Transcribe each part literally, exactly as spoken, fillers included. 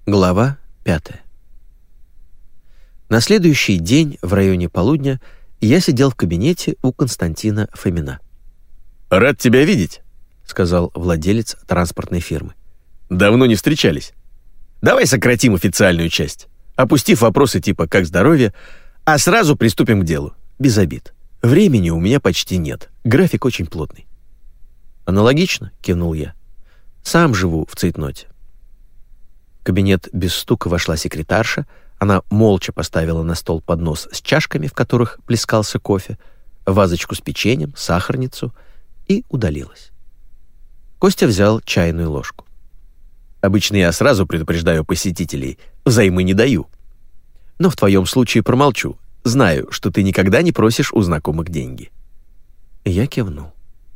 Глава пятая. На следующий день в районе полудня я сидел в кабинете у Константина Фомина. «Рад тебя видеть», — сказал владелец транспортной фирмы. «Давно не встречались. Давай сократим официальную часть, опустив вопросы типа «как здоровье», а сразу приступим к делу, без обид. Времени у меня почти нет, график очень плотный». «Аналогично», — кивнул я. «Сам живу в цейтноте». В кабинет без стука вошла секретарша. Она молча поставила на стол поднос с чашками, в которых плескался кофе, вазочку с печеньем, сахарницу и удалилась. Костя взял чайную ложку. «Обычно я сразу предупреждаю посетителей, взаймы не даю. Но в твоем случае промолчу. Знаю, что ты никогда не просишь у знакомых деньги». Я кивнул.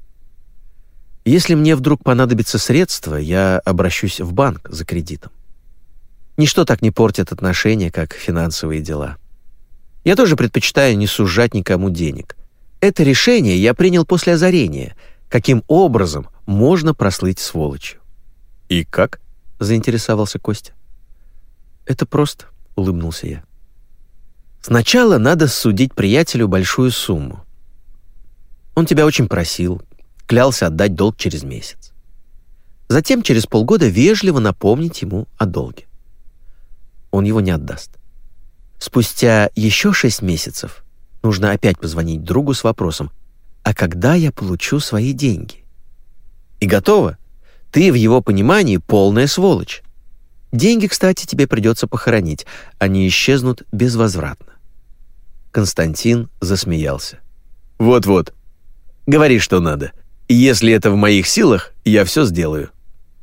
«Если мне вдруг понадобятся средства, я обращусь в банк за кредитом. Ничто так не портит отношения, как финансовые дела. Я тоже предпочитаю не сужать никому денег. Это решение я принял после озарения, каким образом можно прослыть сволочью». «И как?» — заинтересовался Костя. «Это просто», — улыбнулся я. «Сначала надо судить приятелю большую сумму. Он тебя очень просил, клялся отдать долг через месяц. Затем через полгода вежливо напомнить ему о долге. Он его не отдаст. Спустя еще шесть месяцев нужно опять позвонить другу с вопросом: «А когда я получу свои деньги?» И готово. Ты в его понимании полная сволочь. Деньги, кстати, тебе придется похоронить. Они исчезнут безвозвратно». Константин засмеялся. «Вот-вот. Говори, что надо. Если это в моих силах, я все сделаю».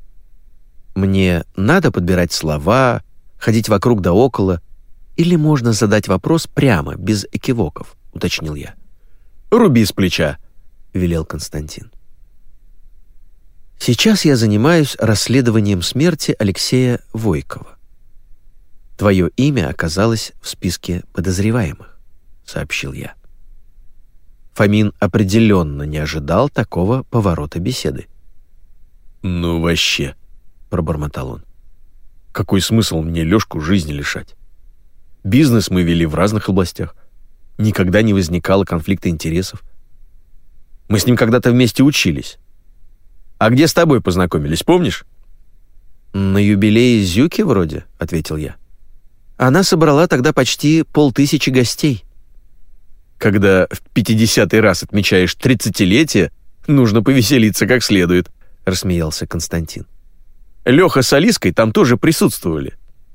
«Мне надо подбирать слова, ходить вокруг да около, или можно задать вопрос прямо, без экивоков?» — уточнил я. «Руби с плеча», — велел Константин. «Сейчас я занимаюсь расследованием смерти Алексея Войкова. Твое имя оказалось в списке подозреваемых», — сообщил я. Фомин определенно не ожидал такого поворота беседы. «Ну вообще», — пробормотал он. «Какой смысл мне Лёшку жизни лишать? Бизнес мы вели в разных областях. Никогда не возникало конфликта интересов. Мы с ним когда-то вместе учились. А где с тобой познакомились, помнишь?» «На юбилее Зюки вроде», — ответил я. «Она собрала тогда почти полтысячи гостей». «Когда в пятидесятый раз отмечаешь тридцатилетие, нужно повеселиться как следует», — рассмеялся Константин. «Лёха с Алиской там тоже присутствовали».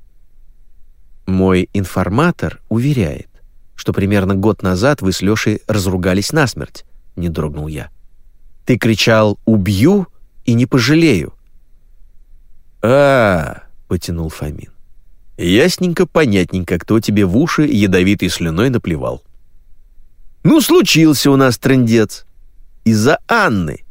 «Мой информатор уверяет, что примерно год назад вы с Лёшей разругались насмерть», — не дрогнул я. «Ты кричал «убью» и «не пожалею». «А-а-а», — потянул Фомин. «Ясненько, понятненько, кто тебе в уши ядовитой слюной наплевал. Ну, случился у нас трындец. Из-за Анны.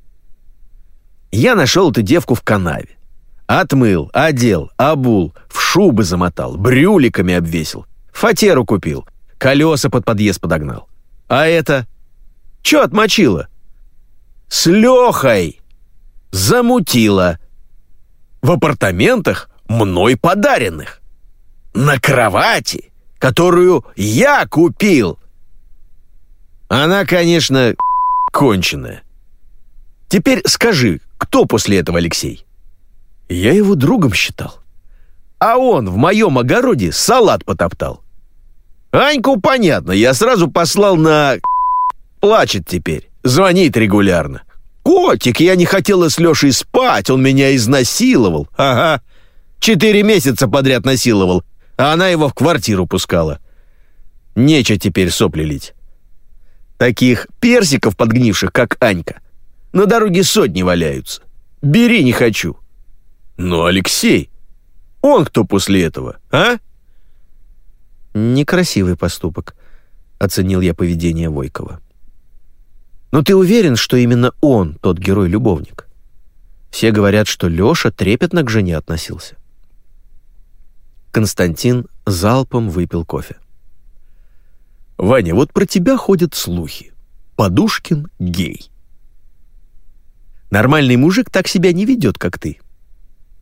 Я нашел эту девку в канаве. Отмыл, одел, обул, в шубы замотал, брюликами обвесил, фатеру купил, колеса под подъезд подогнал. А это? Чё отмочила? С Лёхой замутила. В апартаментах, мной подаренных. На кровати, которую я купил. Она, конечно, конченая. Теперь скажи, кто после этого Алексей? Я его другом считал. А он в моем огороде салат потоптал. Аньку, понятно, я сразу послал на... Плачет теперь, звонит регулярно. Котик, я не хотела с Лешей спать, он меня изнасиловал. Ага, четыре месяца подряд насиловал, а она его в квартиру пускала. Нечего теперь сопли лить. Таких персиков подгнивших, как Анька, на дороге сотни валяются. Бери не хочу. Но Алексей, он кто после этого, а? «Некрасивый поступок», — оценил я поведение Войкова. «Но ты уверен, что именно он тот герой-любовник? Все говорят, что Лёша трепетно к жене относился». Константин залпом выпил кофе. «Ваня, вот про тебя ходят слухи. Подушкин гей. Нормальный мужик так себя не ведет, как ты.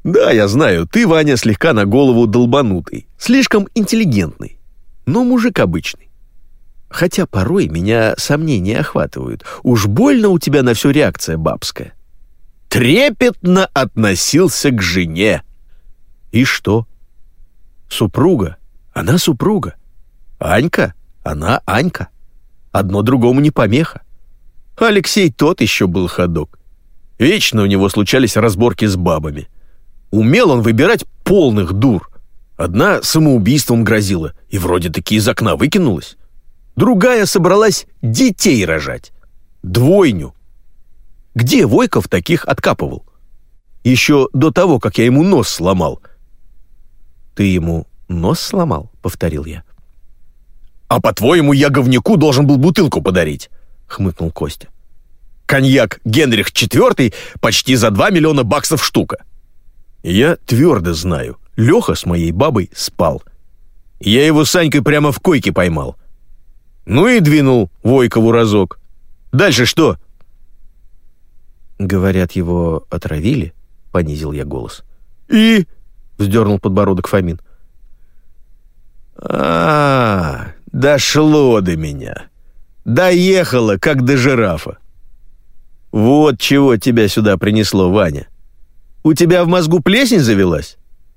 Да, я знаю, ты, Ваня, слегка на голову долбанутый, слишком интеллигентный, но мужик обычный. Хотя порой меня сомнения охватывают. Уж больно у тебя на все реакция бабская. Трепетно относился к жене. И что? Супруга, она супруга. Анька, она Анька. Одно другому не помеха. Алексей тот еще был ходок. Вечно у него случались разборки с бабами. Умел он выбирать полных дур. Одна самоубийством грозила и вроде-таки из окна выкинулась. Другая собралась детей рожать. Двойню. Где Войков таких откапывал? Еще до того, как я ему нос сломал. «Ты ему нос сломал?» — повторил я. «А по-твоему, я говнюку должен был бутылку подарить?» — хмыкнул Костя. «Коньяк Генрих четвёртый почти за два миллиона баксов штука. Я твердо знаю, Леха с моей бабой спал. Я его с Санькой прямо в койке поймал. Ну и двинул Войкову разок. Дальше что?» «Говорят, его отравили?» — понизил я голос. «И?» — вздернул подбородок Фомин. а, -а, -а дошло до меня. Доехало, как до жирафа. Вот чего тебя сюда принесло, Ваня. У тебя в мозгу плесень завелась?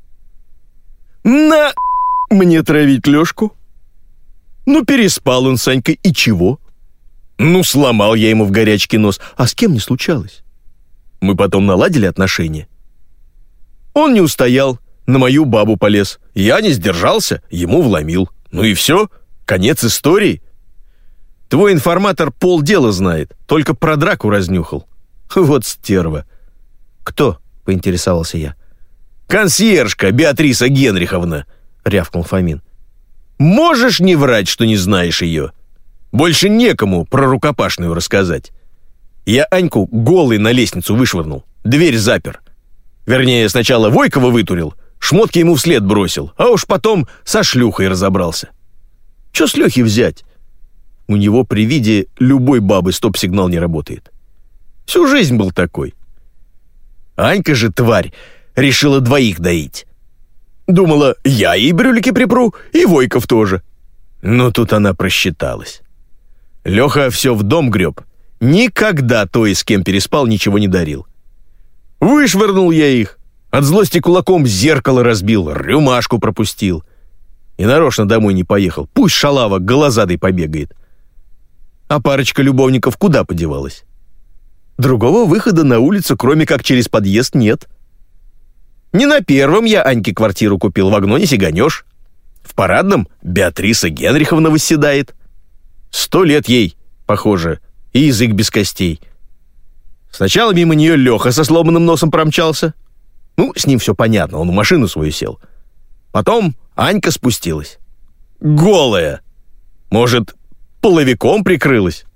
На мне травить Лёшку? Ну, переспал он с Санькой, и чего? Ну, сломал я ему в горячке нос. А с кем не случалось? Мы потом наладили отношения. Он не устоял, на мою бабу полез. Я не сдержался, ему вломил. Ну и все, конец истории. Твой информатор полдела знает, только про драку разнюхал. Вот стерва. «Кто?» — поинтересовался я. «Консьержка Беатриса Генриховна», — рявкнул Фомин. «Можешь не врать, что не знаешь ее? Больше некому про рукопашную рассказать. Я Аньку голой на лестницу вышвырнул, дверь запер. Вернее, сначала Войкова вытурил, шмотки ему вслед бросил, а уж потом со шлюхой разобрался. Че с Лехи взять? У него при виде любой бабы стоп-сигнал не работает. Всю жизнь был такой. Анька же, тварь, решила двоих доить. Думала, я ей брюлики припру, и Войков тоже. Но тут она просчиталась. Леха все в дом греб. Никогда той, с кем переспал, ничего не дарил. Вышвырнул я их. От злости кулаком зеркало разбил, рюмашку пропустил. И нарочно домой не поехал. Пусть шалава голозадой побегает. А парочка любовников куда подевалась? Другого выхода на улицу, кроме как через подъезд, нет. Не на первом я Аньке квартиру купил, в окно не сиганешь. В парадном Беатриса Генриховна восседает. Сто лет ей, похоже, и язык без костей. Сначала мимо нее Леха со сломанным носом промчался. Ну, с ним все понятно, он в машину свою сел. Потом Анька спустилась. Голая. Может, половиком прикрылась?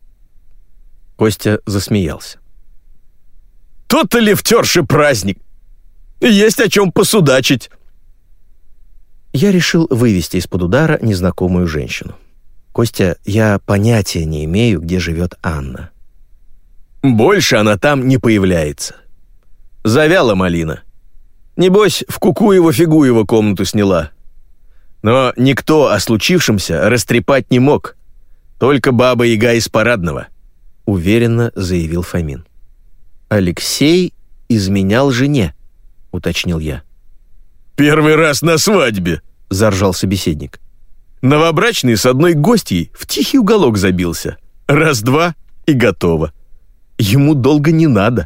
Костя засмеялся. Тот-то лифтерши праздник. Есть о чем посудачить. Я решил вывести из-под удара незнакомую женщину. «Костя, я понятия не имею, где живет Анна». Больше она там не появляется. Завяла малина. Небось, в Кукуево-Фигуево комнату сняла. Но никто о случившемся растрепать не мог. Только баба-яга из парадного, — уверенно заявил Фомин. «Алексей изменял жене», — уточнил я. «Первый раз на свадьбе», — заржал собеседник. Новобрачный с одной гостьей в тихий уголок забился. Раз-два и готово. Ему долго не надо.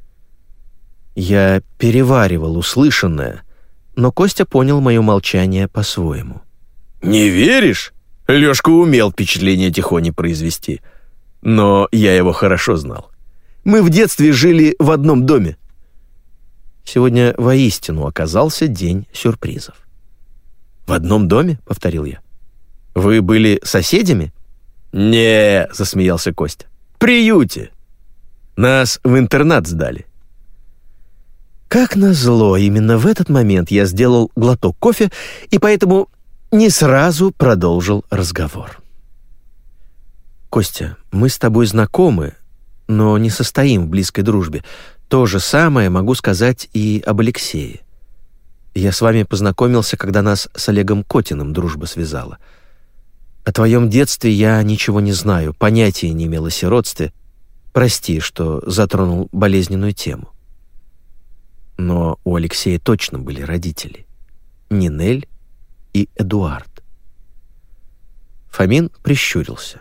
Я переваривал услышанное, но Костя понял мое молчание по-своему. «Не веришь?» Лёшка умел впечатление тихони произвести. Но я его хорошо знал. Мы в детстве жили в одном доме. Сегодня воистину оказался день сюрпризов. «В одном доме?» — повторил я. «Вы были соседями?» «Не», — засмеялся Костя. «В приюте. Нас в интернат сдали». Как назло, именно в этот момент я сделал глоток кофе и поэтому не сразу продолжил разговор. «Костя, мы с тобой знакомы, но не состоим в близкой дружбе. То же самое могу сказать и об Алексее. Я с вами познакомился, когда нас с Олегом Котиным дружба связала. О твоем детстве я ничего не знаю, понятия не имел о сиротстве. Прости, что затронул болезненную тему. Но у Алексея точно были родители. Нинель и Эдуард. Фомин прищурился.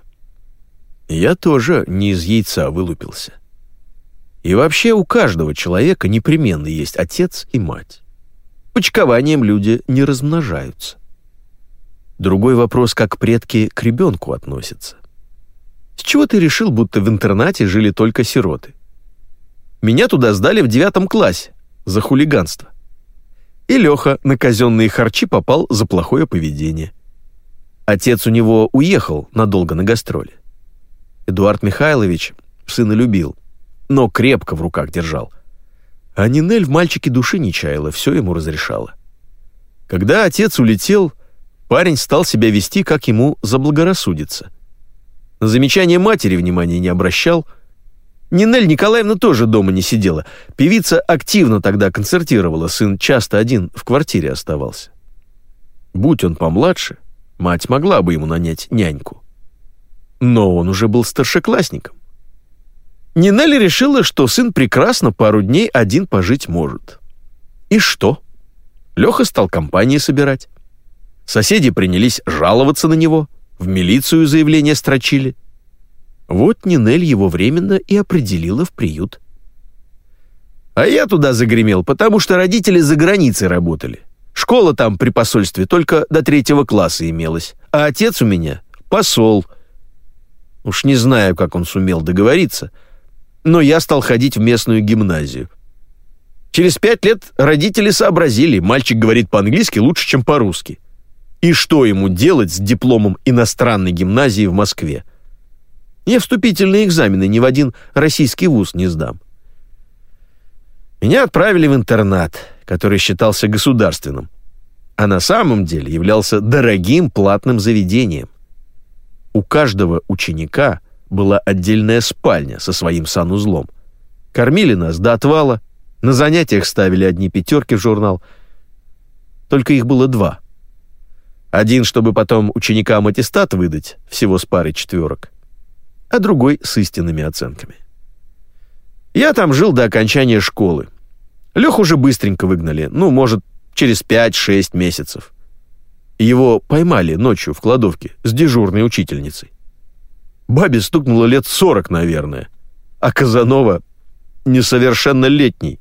Я тоже не из яйца вылупился. И вообще у каждого человека непременно есть отец и мать. Почкованием люди не размножаются. Другой вопрос, как предки к ребенку относятся. С чего ты решил, будто в интернате жили только сироты? Меня туда сдали в девятом классе за хулиганство. И Леха на казенные харчи попал за плохое поведение. Отец у него уехал надолго на гастроли. Эдуард Михайлович сына любил, но крепко в руках держал. А Нинель в мальчике души не чаяла, все ему разрешала. Когда отец улетел, парень стал себя вести, как ему заблагорассудится. На замечание матери внимания не обращал. Нинель Николаевна тоже дома не сидела. Певица активно тогда концертировала, сын часто один в квартире оставался. Будь он помладше, мать могла бы ему нанять няньку. Но он уже был старшеклассником. Нинель решила, что сын прекрасно пару дней один пожить может. И что? Леха стал компании собирать. Соседи принялись жаловаться на него, в милицию заявление строчили. Вот Нинель его временно и определила в приют. А я туда загремел, потому что родители за границей работали. Школа там при посольстве только до третьего класса имелась, а отец у меня посол. Уж не знаю, как он сумел договориться, но я стал ходить в местную гимназию. Через пять лет родители сообразили, мальчик говорит по-английски лучше, чем по-русски. И что ему делать с дипломом иностранной гимназии в Москве? Я вступительные экзамены ни в один российский вуз не сдам. Меня отправили в интернат, который считался государственным, а на самом деле являлся дорогим платным заведением. У каждого ученика была отдельная спальня со своим санузлом. Кормили нас до отвала, на занятиях ставили одни пятерки в журнал. Только их было два. Один, чтобы потом ученикам аттестат выдать, всего с парой четверок, а другой с истинными оценками. Я там жил до окончания школы. Леху уже быстренько выгнали, ну, может, через пять-шесть месяцев. Его поймали ночью в кладовке с дежурной учительницей. Бабе стукнуло лет сорок, наверное, а Казанова несовершеннолетний.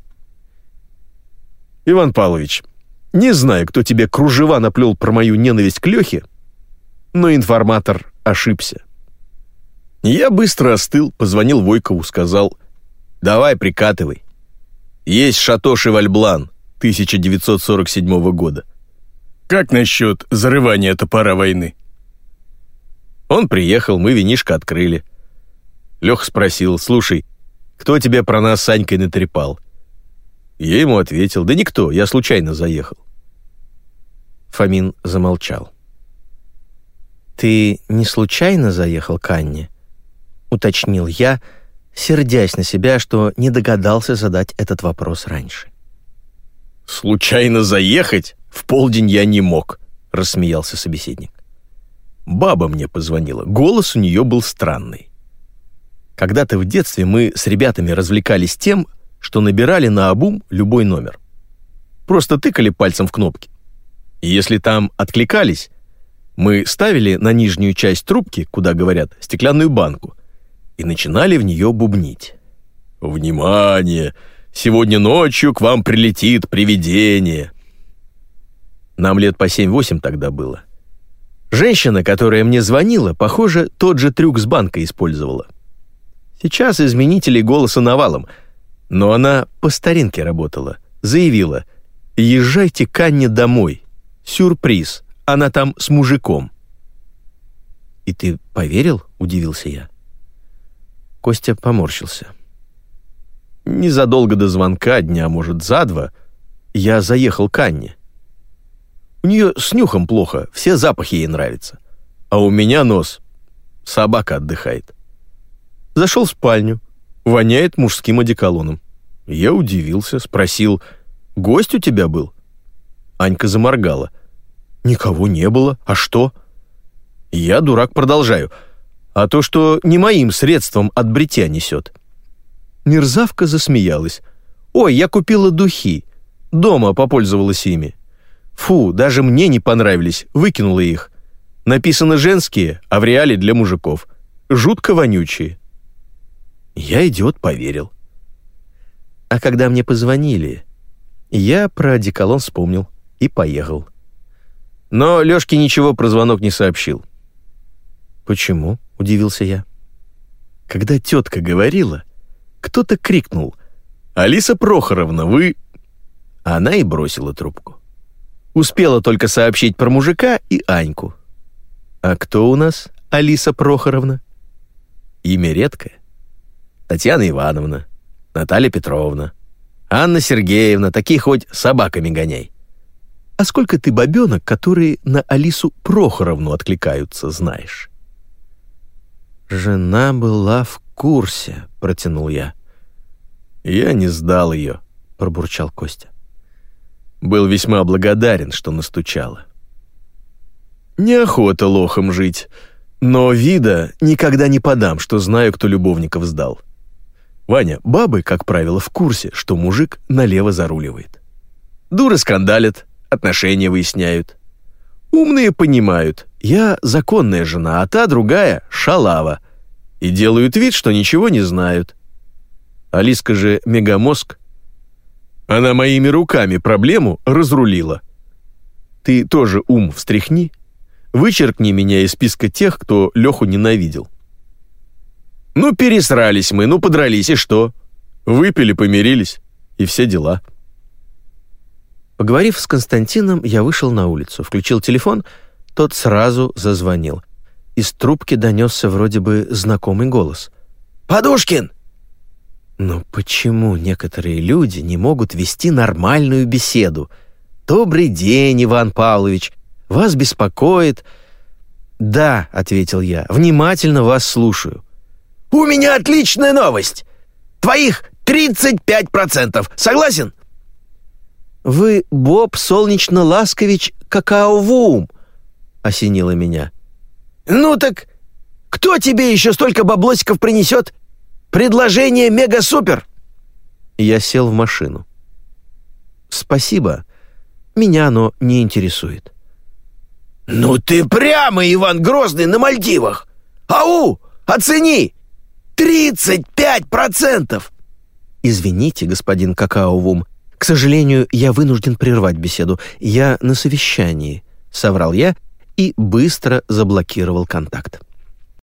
Иван Павлович, не знаю, кто тебе кружева наплел про мою ненависть к Лехе, но информатор ошибся. Я быстро остыл, позвонил Войкову, сказал: «Давай, прикатывай. Есть Шато Шевальблан тысяча девятьсот сорок седьмого года. Как насчет зарывания топора войны?» Он приехал, мы винишко открыли. Леха спросил: «Слушай, кто тебе про нас с Санькой натрепал?» Я ему ответил: «Да никто, я случайно заехал». Фомин замолчал. «Ты не случайно заехал к Анне?» — уточнил я, сердясь на себя, что не догадался задать этот вопрос раньше. «Случайно заехать? В полдень я не мог», — рассмеялся собеседник. «Баба мне позвонила, голос у нее был странный. Когда-то в детстве мы с ребятами развлекались тем, что набирали наобум любой номер. Просто тыкали пальцем в кнопки. И если там откликались, мы ставили на нижнюю часть трубки, куда говорят, стеклянную банку, и начинали в нее бубнить. «Внимание! Сегодня ночью к вам прилетит привидение!» Нам лет по семь-восемь тогда было. Женщина, которая мне звонила, похоже, тот же трюк с банкой использовала. Сейчас изменителей голоса навалом, но она по старинке работала. Заявила: «Езжайте к Анне домой. Сюрприз, она там с мужиком». «И ты поверил?» — удивился я. Костя поморщился. Незадолго до звонка, дня, может, за два, я заехал к Анне. У нее с нюхом плохо, все запахи ей нравятся. А у меня нос. Собака отдыхает. Зашел в спальню. Воняет мужским одеколоном. Я удивился, спросил: «Гость у тебя был?» Анька заморгала. «Никого не было. А что?» Я, дурак, продолжаю. «А то, что не моим средством от бритья несет». Мерзавка засмеялась. «Ой, я купила духи. Дома попользовалась ими. Фу, даже мне не понравились, выкинула их. Написано женские, а в реале для мужиков. Жутко вонючие». Я, идиот, поверил. А когда мне позвонили, я про одеколон вспомнил и поехал. Но Лёшке ничего про звонок не сообщил. «Почему?» — удивился я. Когда тетка говорила, кто-то крикнул: «Алиса Прохоровна, вы...» Она и бросила трубку. Успела только сообщить про мужика и Аньку. А кто у нас Алиса Прохоровна? Имя редкое. Татьяна Ивановна, Наталья Петровна, Анна Сергеевна, такие хоть собаками гоняй. А сколько ты бабенок, которые на Алису Прохоровну откликаются, знаешь? «Жена была в курсе», — протянул я. «Я не сдал ее», — пробурчал Костя. Был весьма благодарен, что настучала. Неохота лохом жить, но вида никогда не подам, что знаю, кто любовников сдал. Ваня, бабы, как правило, в курсе, что мужик налево заруливает. Дуры скандалят, отношения выясняют. Умные понимают, я законная жена, а та другая — шалава, и делают вид, что ничего не знают. Алиска же мегамозг. Она моими руками проблему разрулила. Ты тоже ум встряхни, вычеркни меня из списка тех, кто Леху ненавидел. Ну, пересрались мы, ну, подрались, и что? Выпили, помирились, и все дела». Поговорив с Константином, я вышел на улицу, включил телефон, тот сразу зазвонил. Из трубки донесся вроде бы знакомый голос. «Подушкин!» Но почему некоторые люди не могут вести нормальную беседу? «Добрый день, Иван Павлович, вас беспокоит...» «Да», — ответил я, — «внимательно вас слушаю». «У меня отличная новость! Твоих тридцать пять процентов, согласен?» «Вы Боб Солнечно-Ласкович Какао-Вум», — осенило меня. «Ну так кто тебе еще столько баблосиков принесет? Предложение мега-супер!» Я сел в машину. «Спасибо, меня оно не интересует». «Ну ты прямо Иван Грозный на Мальдивах! Ау, оцени! тридцать пять процентов!» «Извините, господин Какао-Вум, к сожалению, я вынужден прервать беседу. Я на совещании», — соврал я и быстро заблокировал контакт.